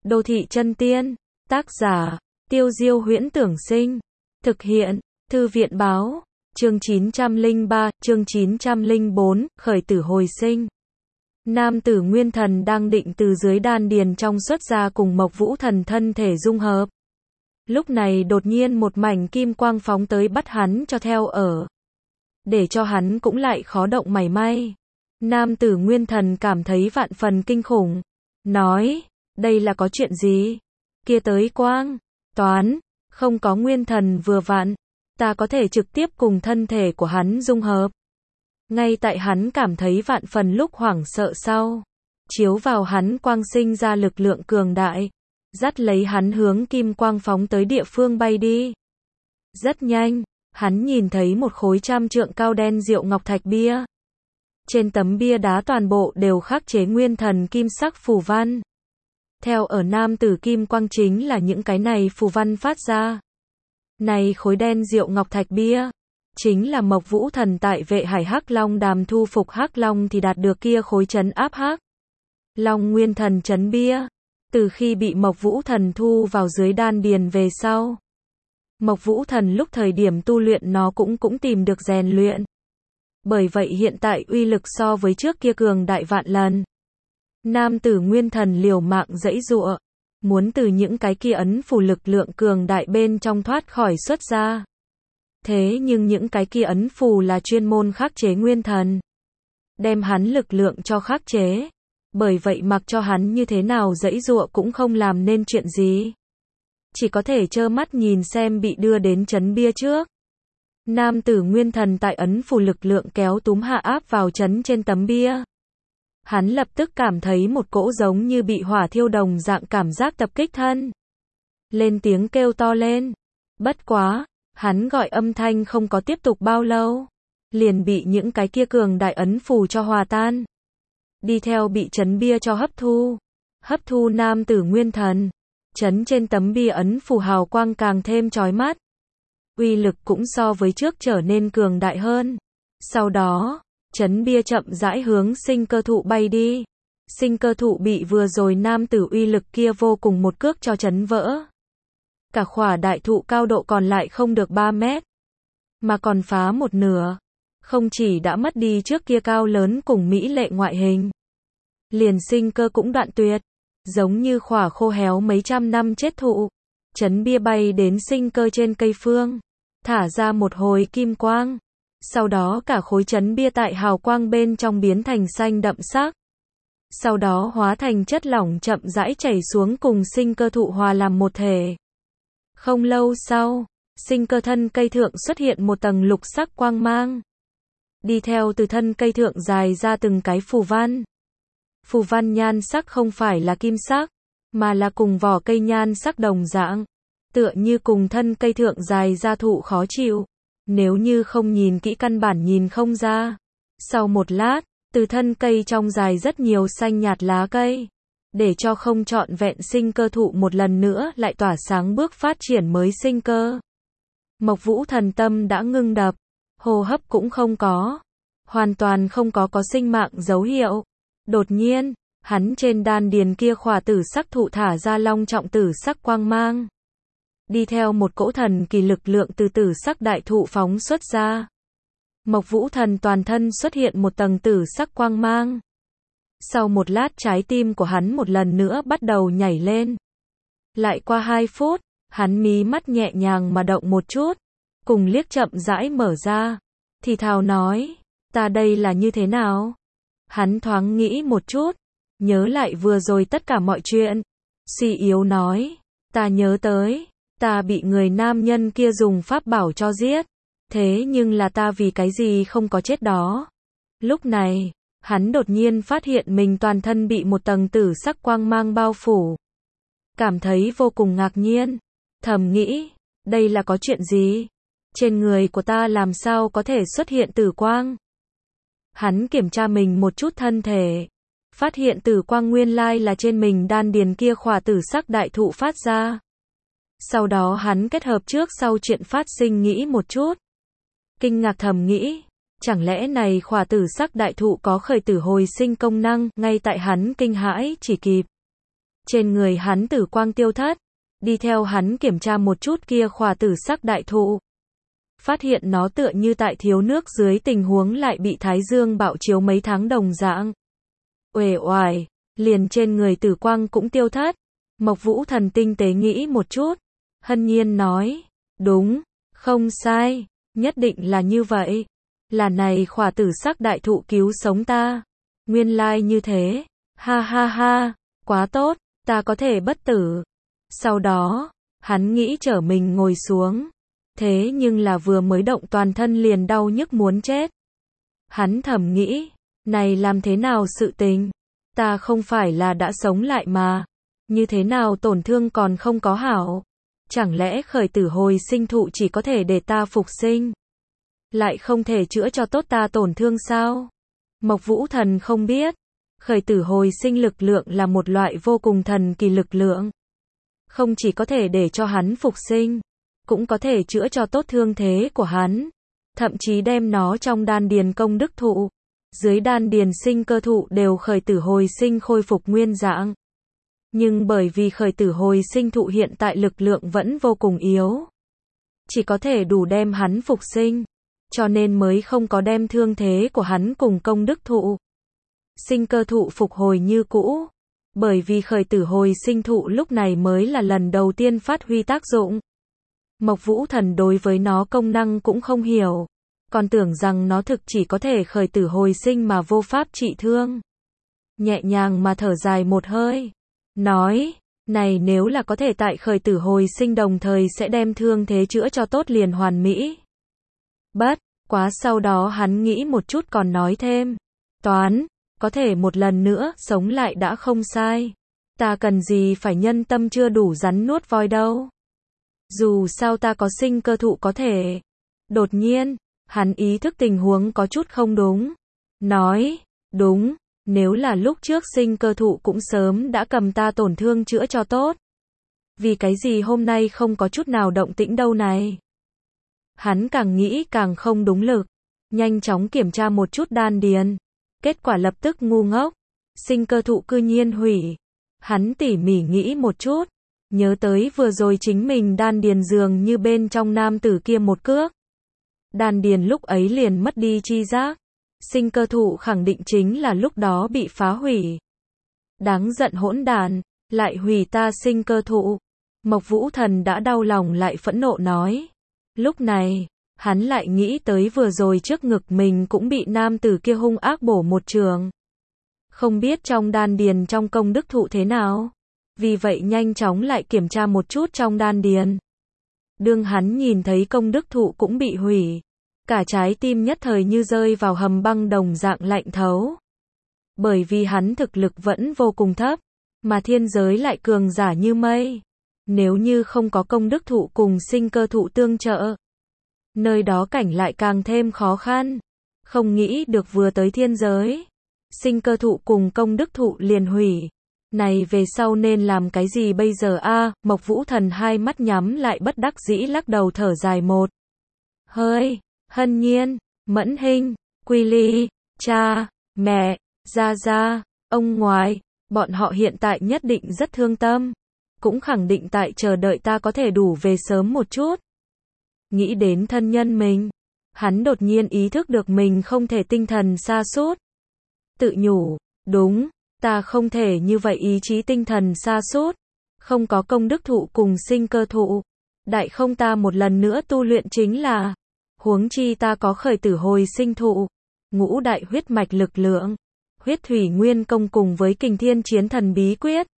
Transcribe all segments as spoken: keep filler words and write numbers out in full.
Đô thị chân tiên. Tác giả, Tiêu Diêu Huyễn Tưởng Sinh. Thực hiện, Thư viện Báo. Chương chín trăm lẻ ba, chương chín trăm lẻ bốn, khởi tử hồi sinh. Nam tử Nguyên Thần đang định từ dưới đan điền trong xuất ra cùng Mộc Vũ Thần thân thể dung hợp. Lúc này đột nhiên một mảnh kim quang phóng tới bắt hắn cho theo ở. Để cho hắn cũng lại khó động mảy may. Nam tử Nguyên Thần cảm thấy vạn phần kinh khủng. Nói, đây là có chuyện gì? Kia tới quang, toán, không có Nguyên Thần vừa vặn. Ta có thể trực tiếp cùng thân thể của hắn dung hợp. Ngay tại hắn cảm thấy vạn phần lúc hoảng sợ sau. Chiếu vào hắn quang sinh ra lực lượng cường đại. Dắt lấy hắn hướng kim quang phóng tới địa phương bay đi. Rất nhanh, hắn nhìn thấy một khối trăm trượng cao đen diệu ngọc thạch bia. Trên tấm bia đá toàn bộ đều khắc chế Nguyên Thần kim sắc phù văn. Theo ở nam tử kim quang chính là những cái này phù văn phát ra. Này khối đen diệu ngọc thạch bia, chính là Mộc Vũ Thần tại vệ hải Hắc Long đàm thu phục Hắc Long thì đạt được kia khối trấn áp Hắc Long Nguyên Thần trấn bia. Từ khi bị Mộc Vũ Thần thu vào dưới đan điền về sau, Mộc Vũ Thần lúc thời điểm tu luyện nó cũng cũng tìm được rèn luyện. Bởi vậy hiện tại uy lực so với trước kia cường đại vạn lần. Nam tử Nguyên Thần liều mạng giãy giụa, muốn từ những cái kia ấn phù lực lượng cường đại bên trong thoát khỏi xuất ra. Thế nhưng những cái kia ấn phù là chuyên môn khắc chế Nguyên Thần, đem hắn lực lượng cho khắc chế. Bởi vậy mặc cho hắn như thế nào giãy giụa cũng không làm nên chuyện gì. Chỉ có thể trơ mắt nhìn xem bị đưa đến trấn bia trước. Nam tử Nguyên Thần tại ấn phù lực lượng kéo túm hạ áp vào trấn trên tấm bia. Hắn lập tức cảm thấy một cỗ giống như bị hỏa thiêu đồng dạng cảm giác tập kích thân. Lên tiếng kêu to lên. Bất quá, hắn gọi âm thanh không có tiếp tục bao lâu. Liền bị những cái kia cường đại ấn phù cho hòa tan. Đi theo bị trấn bia cho hấp thu. Hấp thu nam tử Nguyên Thần. Trấn trên tấm bia ấn phù hào quang càng thêm chói mắt. Uy lực cũng so với trước trở nên cường đại hơn. Sau đó, trấn bia chậm rãi hướng sinh cơ thụ bay đi. Sinh cơ thụ bị vừa rồi nam tử uy lực kia vô cùng một cước cho trấn vỡ. Cả khỏa đại thụ cao độ còn lại không được ba mét. Mà còn phá một nửa. Không chỉ đã mất đi trước kia cao lớn cùng mỹ lệ ngoại hình. Liền sinh cơ cũng đoạn tuyệt. Giống như khỏa khô héo mấy trăm năm chết thụ. Trấn bia bay đến sinh cơ trên cây phương. Thả ra một hồi kim quang. Sau đó cả khối trấn bia tại hào quang bên trong biến thành xanh đậm sắc. Sau đó hóa thành chất lỏng chậm rãi chảy xuống cùng sinh cơ thụ hòa làm một thể. Không lâu sau, sinh cơ thân cây thượng xuất hiện một tầng lục sắc quang mang. Đi theo từ thân cây thượng dài ra từng cái phù văn. Phù văn nhan sắc không phải là kim sắc, mà là cùng vỏ cây nhan sắc đồng dạng. Tựa như cùng thân cây thượng dài ra thụ khó chịu. Nếu như không nhìn kỹ căn bản nhìn không ra. Sau một lát, từ thân cây trong dài rất nhiều xanh nhạt lá cây. Để cho không trọn vẹn sinh cơ thụ một lần nữa lại tỏa sáng bước phát triển mới sinh cơ. Mộc Vũ Thần tâm đã ngưng đập. Hô hấp cũng không có. Hoàn toàn không có có sinh mạng dấu hiệu. Đột nhiên, hắn trên đan điền kia khỏa tử sắc thụ thả ra long trọng tử sắc quang mang. Đi theo một cỗ thần kỳ lực lượng từ tử sắc đại thụ phóng xuất ra. Mộc Vũ Thần toàn thân xuất hiện một tầng tử sắc quang mang. Sau một lát trái tim của hắn một lần nữa bắt đầu nhảy lên. Lại qua hai phút, hắn mí mắt nhẹ nhàng mà động một chút. Cùng liếc chậm rãi mở ra. Thì thào nói, ta đây là như thế nào? Hắn thoáng nghĩ một chút. Nhớ lại vừa rồi tất cả mọi chuyện. Suy yếu nói, ta nhớ tới. Ta bị người nam nhân kia dùng pháp bảo cho giết. Thế nhưng là ta vì cái gì không có chết đó. Lúc này, hắn đột nhiên phát hiện mình toàn thân bị một tầng tử sắc quang mang bao phủ. Cảm thấy vô cùng ngạc nhiên. Thầm nghĩ, đây là có chuyện gì? Trên người của ta làm sao có thể xuất hiện tử quang? Hắn kiểm tra mình một chút thân thể. Phát hiện tử quang nguyên lai là trên mình đan điền kia khỏa tử sắc đại thụ phát ra. Sau đó hắn kết hợp trước sau chuyện phát sinh nghĩ một chút. Kinh ngạc thầm nghĩ, chẳng lẽ này khỏa tử sắc đại thụ có khởi tử hồi sinh công năng, ngay tại hắn kinh hãi chỉ kịp. Trên người hắn tử quang tiêu thất, đi theo hắn kiểm tra một chút kia khỏa tử sắc đại thụ. Phát hiện nó tựa như tại thiếu nước dưới tình huống lại bị thái dương bạo chiếu mấy tháng đồng dạng. Uể oải, liền trên người tử quang cũng tiêu thất. Mộc Vũ Thần tinh tế nghĩ một chút, hân nhiên nói, đúng, không sai, nhất định là như vậy. Là này khỏa tử sắc đại thụ cứu sống ta. Nguyên lai như thế, ha ha ha, quá tốt, ta có thể bất tử. Sau đó, hắn nghĩ trở mình ngồi xuống. Thế nhưng là vừa mới động toàn thân liền đau nhức muốn chết. Hắn thầm nghĩ, này làm thế nào sự tình? Ta không phải là đã sống lại mà. Như thế nào tổn thương còn không có hảo? Chẳng lẽ khởi tử hồi sinh thụ chỉ có thể để ta phục sinh? Lại không thể chữa cho tốt ta tổn thương sao? Mộc Vũ Thần không biết. Khởi tử hồi sinh lực lượng là một loại vô cùng thần kỳ lực lượng. Không chỉ có thể để cho hắn phục sinh, cũng có thể chữa cho tốt thương thế của hắn. Thậm chí đem nó trong đan điền công đức thụ, dưới đan điền sinh cơ thụ đều khởi tử hồi sinh khôi phục nguyên dạng. Nhưng bởi vì khởi tử hồi sinh thụ hiện tại lực lượng vẫn vô cùng yếu, chỉ có thể đủ đem hắn phục sinh, cho nên mới không có đem thương thế của hắn cùng công đức thụ, sinh cơ thụ phục hồi như cũ. Bởi vì khởi tử hồi sinh thụ lúc này mới là lần đầu tiên phát huy tác dụng. Mộc Vũ Thần đối với nó công năng cũng không hiểu, còn tưởng rằng nó thực chỉ có thể khởi tử hồi sinh mà vô pháp trị thương. Nhẹ nhàng mà thở dài một hơi, nói, này nếu là có thể tại khởi tử hồi sinh đồng thời sẽ đem thương thế chữa cho tốt liền hoàn mỹ. Bất quá sau đó hắn nghĩ một chút còn nói thêm, toán, có thể một lần nữa sống lại đã không sai. Ta cần gì phải nhân tâm chưa đủ rắn nuốt voi đâu. Dù sao ta có sinh cơ thụ có thể. Đột nhiên, hắn ý thức tình huống có chút không đúng. Nói, đúng, nếu là lúc trước sinh cơ thụ cũng sớm đã cầm ta tổn thương chữa cho tốt. Vì cái gì hôm nay không có chút nào động tĩnh đâu này. Hắn càng nghĩ càng không đúng lực. Nhanh chóng kiểm tra một chút đan điền. Kết quả lập tức ngu ngốc. Sinh cơ thụ cư nhiên hủy. Hắn tỉ mỉ nghĩ một chút. Nhớ tới vừa rồi chính mình đan điền dường như bên trong nam tử kia một cước. Đan điền lúc ấy liền mất đi chi giác. Sinh cơ thụ khẳng định chính là lúc đó bị phá hủy. Đáng giận hỗn đản, lại hủy ta sinh cơ thụ. Mộc Vũ Thần đã đau lòng lại phẫn nộ nói. Lúc này, hắn lại nghĩ tới vừa rồi trước ngực mình cũng bị nam tử kia hung ác bổ một trường. Không biết trong đan điền trong công đức thụ thế nào. Vì vậy nhanh chóng lại kiểm tra một chút trong đan điền. Đương hắn nhìn thấy công đức thụ cũng bị hủy. Cả trái tim nhất thời như rơi vào hầm băng đồng dạng lạnh thấu. Bởi vì hắn thực lực vẫn vô cùng thấp, mà thiên giới lại cường giả như mây. Nếu như không có công đức thụ cùng sinh cơ thụ tương trợ, nơi đó cảnh lại càng thêm khó khăn. Không nghĩ được vừa tới thiên giới, sinh cơ thụ cùng công đức thụ liền hủy. Này về sau nên làm cái gì bây giờ a? À, Mộc Vũ Thần hai mắt nhắm lại bất đắc dĩ lắc đầu thở dài một hơi. Hân Nhiên, Mẫn Hinh, Quy Ly, cha, mẹ, gia gia, ông ngoại, bọn họ hiện tại nhất định rất thương tâm, cũng khẳng định tại chờ đợi ta có thể đủ về sớm một chút. Nghĩ đến thân nhân mình, hắn đột nhiên ý thức được mình không thể tinh thần sa sút. Tự nhủ, đúng, ta không thể như vậy ý chí tinh thần sa sút, không có công đức thụ cùng sinh cơ thụ, đại không ta một lần nữa tu luyện chính là, huống chi ta có khởi tử hồi sinh thụ, ngũ đại huyết mạch lực lượng, huyết thủy nguyên công cùng với kình thiên chiến thần bí quyết.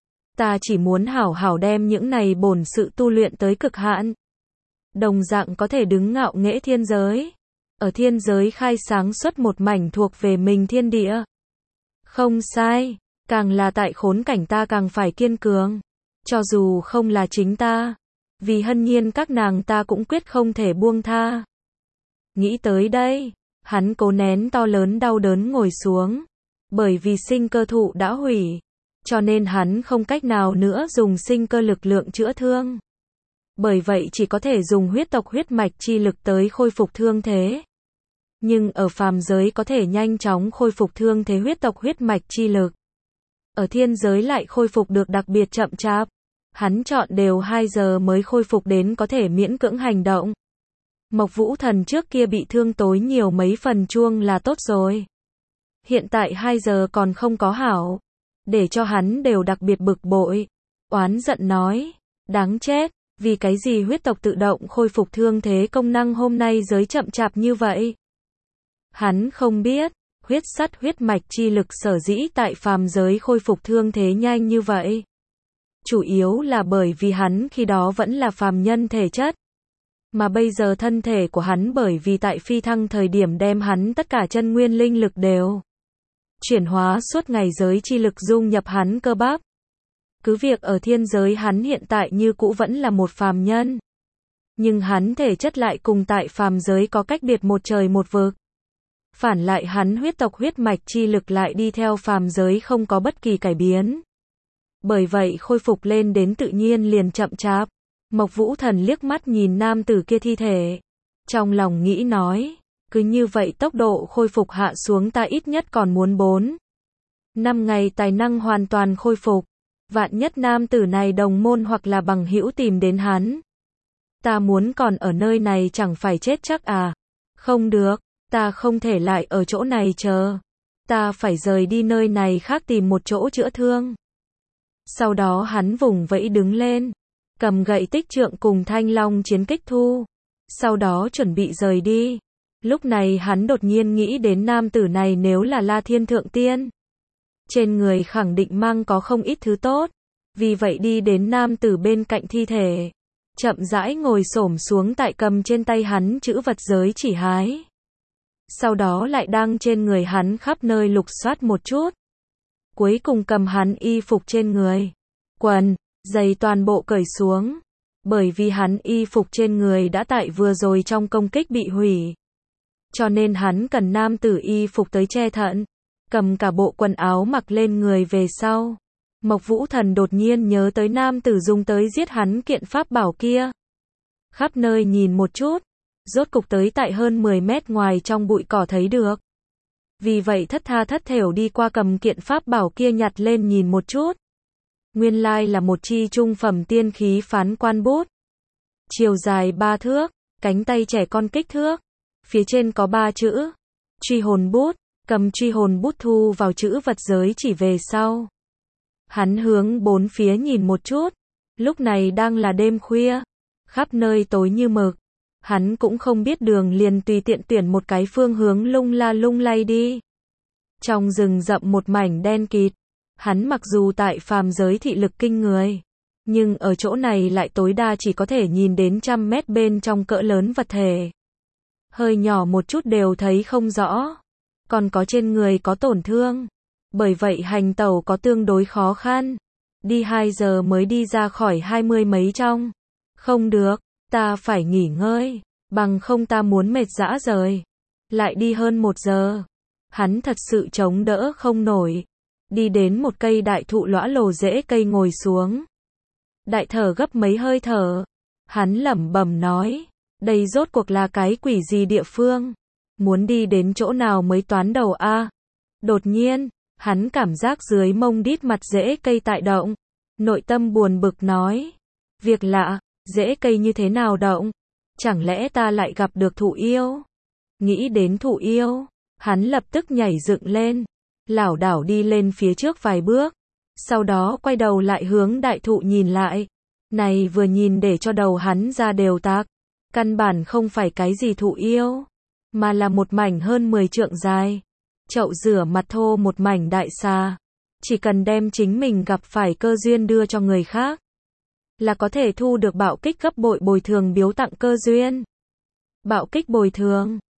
Ta chỉ muốn hảo hảo đem những này bổn sự tu luyện tới cực hạn. Đồng dạng có thể đứng ngạo nghễ thiên giới. Ở thiên giới khai sáng xuất một mảnh thuộc về mình thiên địa. Không sai, càng là tại khốn cảnh ta càng phải kiên cường. Cho dù không là chính ta, vì Hân Nhiên các nàng ta cũng quyết không thể buông tha. Nghĩ tới đây, hắn cố nén to lớn đau đớn ngồi xuống. Bởi vì sinh cơ thụ đã hủy, cho nên hắn không cách nào nữa dùng sinh cơ lực lượng chữa thương. Bởi vậy chỉ có thể dùng huyết tộc huyết mạch chi lực tới khôi phục thương thế. Nhưng ở phàm giới có thể nhanh chóng khôi phục thương thế huyết tộc huyết mạch chi lực. ở thiên giới lại khôi phục được đặc biệt chậm chạp. Hắn chọn đều hai giờ mới khôi phục đến có thể miễn cưỡng hành động. Mộc Vũ Thần trước kia bị thương tối nhiều mấy phần chuông là tốt rồi. Hiện tại hai giờ còn không có hảo. Để cho hắn đều đặc biệt bực bội. Oán giận nói. Đáng chết. Vì cái gì huyết tộc tự động khôi phục thương thế công năng hôm nay giới chậm chạp như vậy? Hắn không biết. Huyết sắt huyết mạch chi lực sở dĩ tại phàm giới khôi phục thương thế nhanh như vậy. Chủ yếu là bởi vì hắn khi đó vẫn là phàm nhân thể chất. Mà bây giờ thân thể của hắn bởi vì tại phi thăng thời điểm đem hắn tất cả chân nguyên linh lực đều chuyển hóa suốt ngày giới chi lực dung nhập hắn cơ bắp. Cứ việc ở thiên giới hắn hiện tại như cũ vẫn là một phàm nhân. Nhưng hắn thể chất lại cùng tại phàm giới có cách biệt một trời một vực. Phản lại hắn huyết tộc huyết mạch chi lực lại đi theo phàm giới không có bất kỳ cải biến. Bởi vậy khôi phục lên đến tự nhiên liền chậm chạp. Mộc Vũ Thần liếc mắt nhìn nam tử kia thi thể. Trong lòng nghĩ nói, cứ như vậy tốc độ khôi phục hạ xuống ta ít nhất còn muốn bốn năm ngày tài năng hoàn toàn khôi phục. Vạn nhất nam tử này đồng môn hoặc là bằng hữu tìm đến hắn. Ta muốn còn ở nơi này chẳng phải chết chắc à. Không được, ta không thể lại ở chỗ này chờ. Ta phải rời đi nơi này khác tìm một chỗ chữa thương. Sau đó hắn vùng vẫy đứng lên. Cầm gậy tích trượng cùng thanh long chiến kích thu. Sau đó chuẩn bị rời đi. Lúc này hắn đột nhiên nghĩ đến nam tử này nếu là La Thiên Thượng Tiên. Trên người khẳng định mang có không ít thứ tốt. Vì vậy đi đến nam tử bên cạnh thi thể. Chậm rãi ngồi xổm xuống tại cầm trên tay hắn chữ vật giới chỉ hái. Sau đó lại đang trên người hắn khắp nơi lục soát một chút. Cuối cùng cầm hắn y phục trên người. Quần, giày toàn bộ cởi xuống. Bởi vì hắn y phục trên người đã tại vừa rồi trong công kích bị hủy. Cho nên hắn cần nam tử y phục tới che thận. Cầm cả bộ quần áo mặc lên người về sau. Mộc Vũ Thần đột nhiên nhớ tới nam tử dùng tới giết hắn kiện pháp bảo kia. Khắp nơi nhìn một chút. Rốt cục tới tại hơn mười mét ngoài trong bụi cỏ thấy được. Vì vậy thất tha thất thểu đi qua cầm kiện pháp bảo kia nhặt lên nhìn một chút. Nguyên lai là một chi trung phẩm tiên khí phán quan bút. Chiều dài ba thước, cánh tay trẻ con kích thước. Phía trên có ba chữ. Truy hồn bút, cầm truy hồn bút thu vào chữ vật giới chỉ về sau. Hắn hướng bốn phía nhìn một chút. Lúc này đang là đêm khuya. Khắp nơi tối như mực. Hắn cũng không biết đường liền tùy tiện tuyển một cái phương hướng lung la lung lay đi. Trong rừng rậm một mảnh đen kịt. Hắn mặc dù tại phàm giới thị lực kinh người. Nhưng ở chỗ này lại tối đa chỉ có thể nhìn đến trăm mét bên trong cỡ lớn vật thể. Hơi nhỏ một chút đều thấy không rõ. Còn có trên người có tổn thương. Bởi vậy hành tẩu có tương đối khó khăn. Đi hai giờ mới đi ra khỏi hai mươi mấy trong. Không được, ta phải nghỉ ngơi. Bằng không ta muốn mệt rã rời. Lại đi hơn một giờ. Hắn thật sự chống đỡ không nổi. Đi đến một cây đại thụ lõa lồ rễ cây ngồi xuống. Đại thở gấp mấy hơi thở. Hắn lẩm bẩm nói. Đây rốt cuộc là cái quỷ gì địa phương? Muốn đi đến chỗ nào mới toán đầu a? Đột nhiên, hắn cảm giác dưới mông đít mặt rễ cây tại động. Nội tâm buồn bực nói. Việc lạ, rễ cây như thế nào động? Chẳng lẽ ta lại gặp được thụ yêu? Nghĩ đến thụ yêu, hắn lập tức nhảy dựng lên. Lảo đảo đi lên phía trước vài bước. Sau đó quay đầu lại hướng đại thụ nhìn lại. Này vừa nhìn để cho đầu hắn ra đều tạc. Căn bản không phải cái gì thụ yêu. Mà là một mảnh hơn mười trượng dài. Chậu rửa mặt thô một mảnh đại xà. Chỉ cần đem chính mình gặp phải cơ duyên đưa cho người khác. Là có thể thu được bạo kích gấp bội bồi thường biếu tặng cơ duyên. Bạo kích bồi thường.